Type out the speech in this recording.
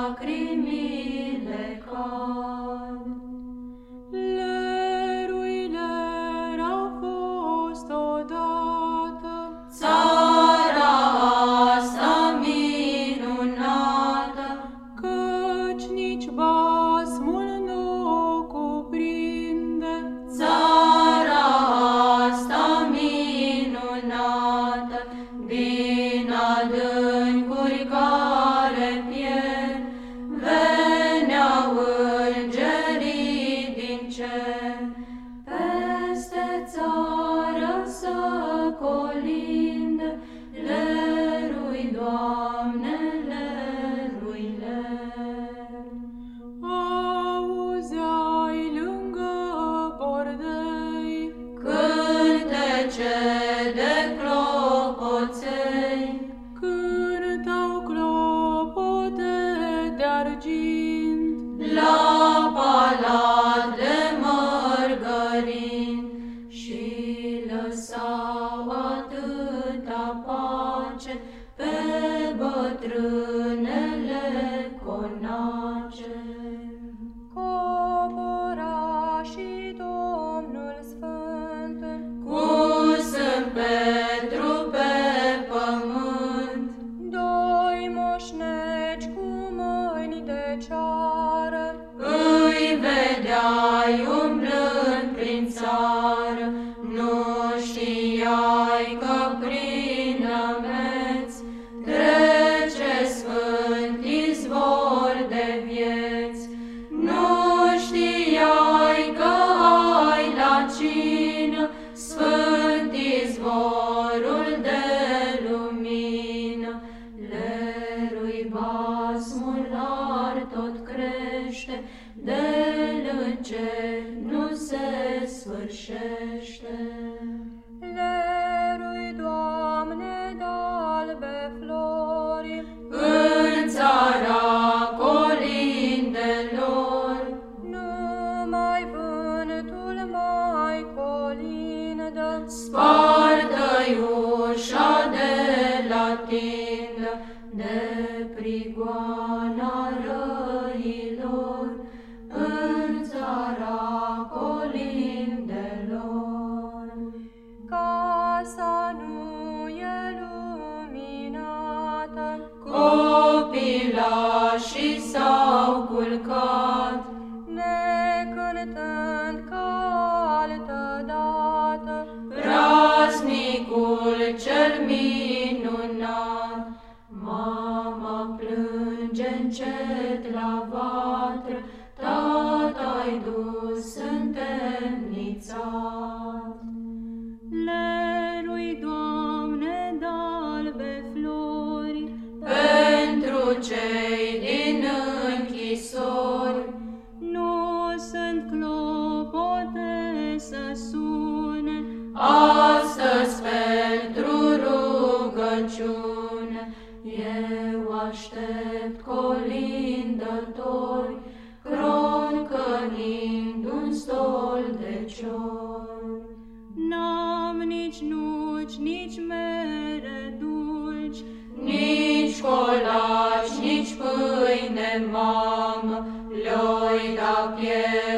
lacrimile cad. Leruile au fost odată Țara asta minunată, căci nici basmul nu cuprinde. țara asta minunată, din adâncuri care pierd, veneau îngerii din cer, peste țară să colinde, lerui, Doamne, lerui, ler. Auzeai lângă bordei Cântece de clopoței, cântau clopote de argint. la palat de mărgărin, și lăsau atâta pace pe bătrânele conace. Cobora și Domnul Sfânt Cu Sfânt Petru pe pământ, doi moșneci cu mâini de ceară, îi vedeai umblând prin țară, nu știai că prin nămeți trece sfânt izvor de vieți, nu știai că ai la cină sfânt izvorul de lumină. Lerui, basmul lar tot crește, de-l încer nu se sfârșește. lerui, Doamne, d'albe flori, În țara colindelor, numai vântul mai colindă. spartă-i ușa de la tindă, de prigoana răilor, în țara colindelor. Casa nu e luminată, Copilașii s-au culcat, necântând ca altădată. praznicul cel minunat. Mama plânge încet la vatră, tata-i dus întemnițat. Lerui, Doamne, d'albe flori, Pentru cei din închisori, nu sunt clopote să sune. astăzi pentru rugăciune, eu aștept colindători, croncănind un stol de ciori. N-am nici nuci, nici mere dulci, Nici colaci, nici pâine, mamă, le-oi da piele